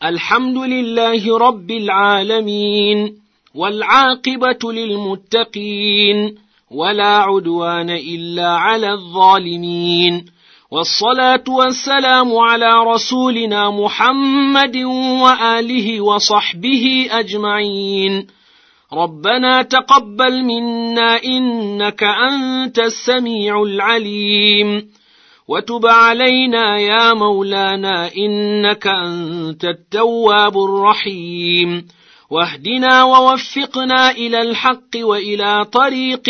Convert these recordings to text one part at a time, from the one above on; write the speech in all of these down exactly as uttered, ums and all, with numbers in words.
الحمد لله رب العالمين، والعاقبة للمتقين، ولا عدوان إلا على الظالمين، والصلاة والسلام على رسولنا محمد وآله وصحبه أجمعين. ربنا تقبل منا إنك أنت السميع العليم، وتب علينا يا مولانا إنك أنت التواب الرحيم، واهدنا ووفقنا إلى الحق وإلى طريق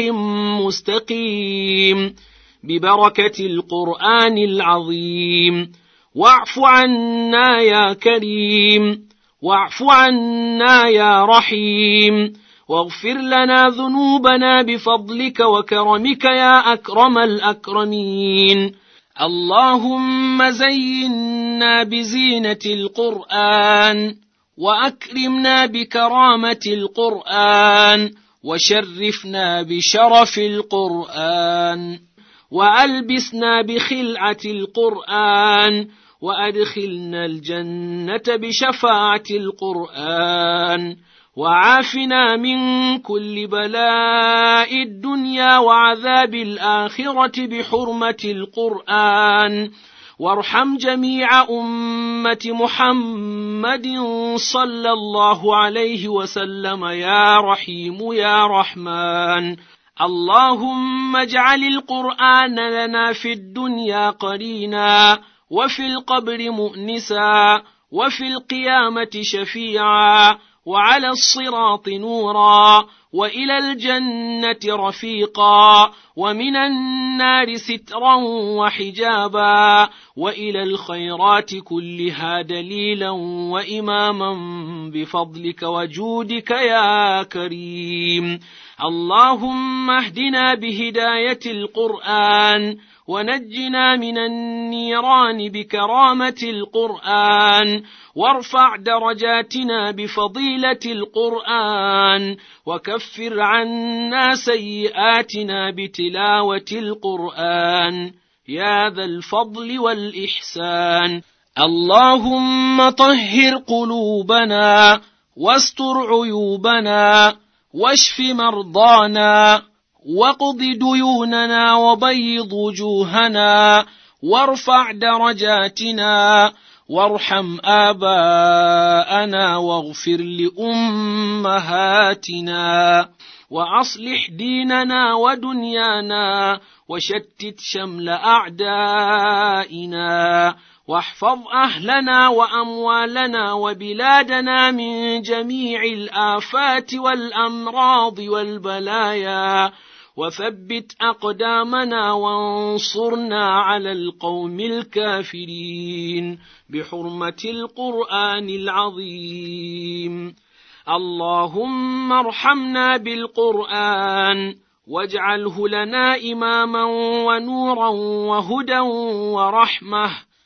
مستقيم ببركة القرآن العظيم. واعف عنا يا كريم، واعف عنا يا رحيم، واغفر لنا ذنوبنا بفضلك وكرمك يا أكرم الأكرمين. اللهم زينا بزينة القرآن، وأكرمنا بكرامة القرآن، وشرفنا بشرف القرآن، وألبسنا بخلعة القرآن، وأدخلنا الجنة بشفاعة القرآن، وعافنا من كل بلاء الدنيا وعذاب الآخرة بحرمة القرآن. وارحم جميع أمة محمد صلى الله عليه وسلم يا رحيم يا رحمن. اللهم اجعل القرآن لنا في الدنيا قرينا، وفي القبر مؤنسا، وفي القيامة شفيعا، وعلى الصراط نورا، وإلى الجنة رفيقا، ومن النار سترا وحجابا، وإلى الخيرات كلها دليلا وإماما بفضلك وجودك يا كريم. اللهم اهدنا بهداية القرآن، ونجنا من النيران بكرامة القرآن، وارفع درجاتنا بفضيلة القرآن، وكفر عنا سيئاتنا بتلاوة القرآن يا ذا الفضل والإحسان. اللهم طهر قلوبنا، واستر عيوبنا، واشف مرضانا، واقض ديوننا، وبيض وجوهنا، وارفع درجاتنا، وارحم آباءنا، واغفر لأمهاتنا، وأصلح ديننا ودنيانا، وشتت شمل أعدائنا، واحفظ أهلنا وأموالنا وبلادنا من جميع الآفات والأمراض والبلايا، وثبت أقدامنا وانصرنا على القوم الكافرين بحرمة القرآن العظيم. اللهم ارحمنا بالقرآن، واجعله لنا إماما ونورا وهدى ورحمة.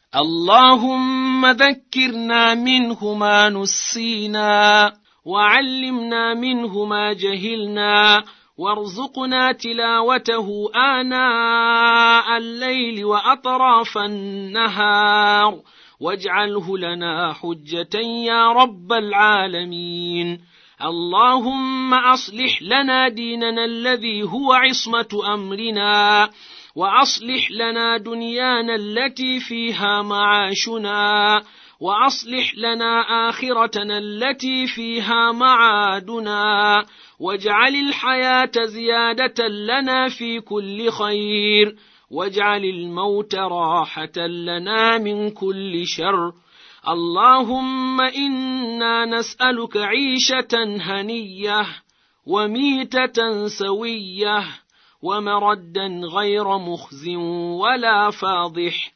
اللهم ذكرنا منه ما نسينا، وعلمنا منه ما جهلنا، وارزقنا تلاوته آناء الليل وأطراف النهار، واجعله لنا حجة يا رب العالمين. اللهم أصلح لنا ديننا الذي هو عصمة أمرنا، وأصلح لنا دنيانا التي فيها معاشنا، وأصلح لنا آخرتنا التي فيها معادنا، واجعل الحياة زيادة لنا في كل خير، واجعل الموت راحة لنا من كل شر. اللهم إنا نسألك عيشة هنية، وميتة سوية، ومردا غير مخز ولا فاضح.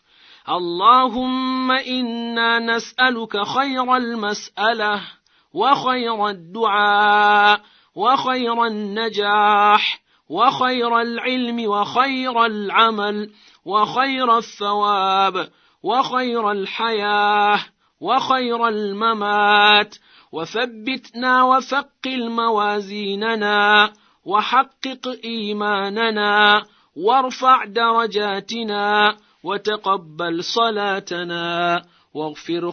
اللهم إنا نسألك خير المسألة، وخير الدعاء، وخير النجاح، وخير العلم، وخير العمل، وخير الثواب، وخير الحياة، وخير الممات. وثبتنا وثقل موازيننا، وحقق إيماننا، وارفع درجاتنا، وتقبل صلاتنا، واغفر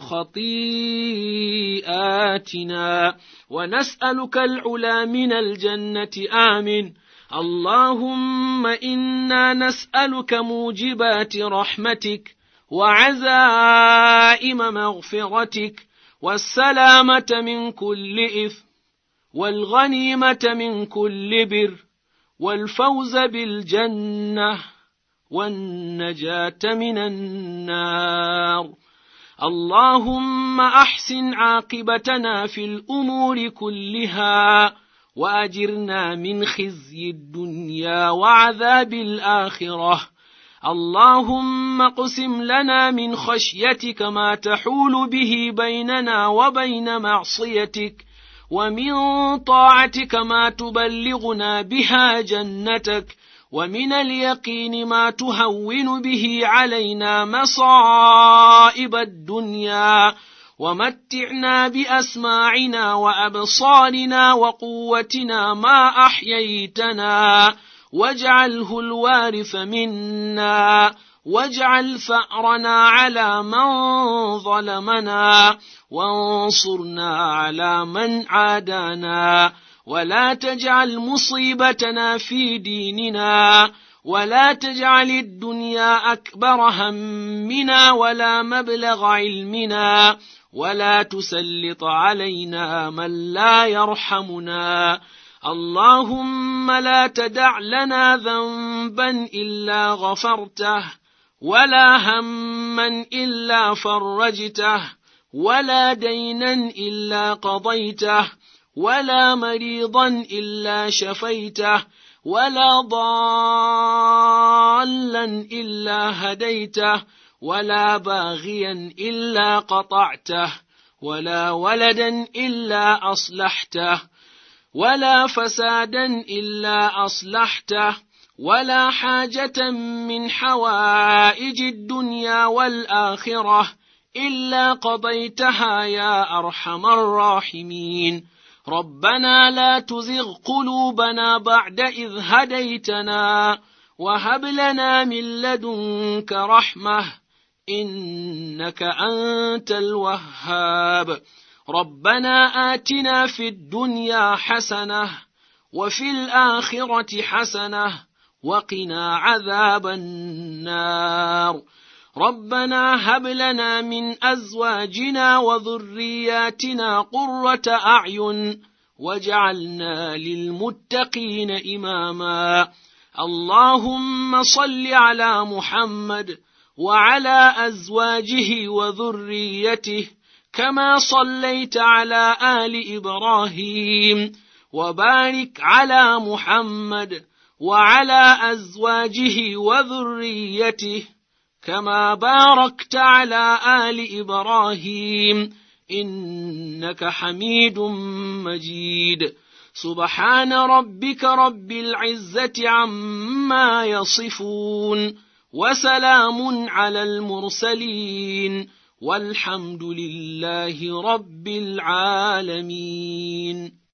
خطيئاتنا، ونسألك العلا من الجنة آمين. اللهم إنا نسألك موجبات رحمتك وعزائم مغفرتك والسلامة من كل إثم والغنيمة من كل بر والفوز بالجنة والنجاة من النار. اللهم أحسن عاقبتنا في الأمور كلها وأجرنا من خزي الدنيا وعذاب الآخرة. اللهم اقسم لنا من خشيتك ما تحول به بيننا وبين معصيتك، ومن طاعتك ما تبلغنا بها جنتك، ومن اليقين ما تهون به علينا مصائب الدنيا، ومتعنا بأسماعنا وأبصارنا وقوتنا ما أحييتنا، واجعله الوارث منا، واجعل ثأرنا على من ظلمنا، وانصرنا على من عادانا، ولا تجعل مصيبتنا في ديننا، ولا تجعل الدنيا أكبر همنا ولا مبلغ علمنا، ولا تسلط علينا من لا يرحمنا. اللهم لا تدع لنا ذنبا إلا غفرته، ولا هما إلا فرجته، ولا دينا إلا قضيته، ولا مريضا إلا شفيته، ولا ضالا إلا هديته، ولا باغيا إلا قطعته، ولا ولدا إلا أصلحته، ولا فسادا إلا أصلحته، ولا حاجة من حوائج الدنيا والآخرة إلا قضيتها يا أرحم الراحمين. ربنا لا تزغ قلوبنا بعد إذ هديتنا، وهب لنا من لدنك رحمة إنك أنت الوهاب. ربنا آتنا في الدنيا حسنة وفي الآخرة حسنة وقنا عذاب النار. ربنا هب لنا من أزواجنا وذرياتنا قرة أعين واجعلنا للمتقين إماما. اللهم صل على محمد وعلى أزواجه وذريته كما صليت على آل إبراهيم، وبارك على محمد وعلى أزواجه وذريته كما باركت على آل إبراهيم إنك حميد مجيد. سبحان ربك رب العزة عما يصفون، وسلام على المرسلين، والحمد لله رب العالمين.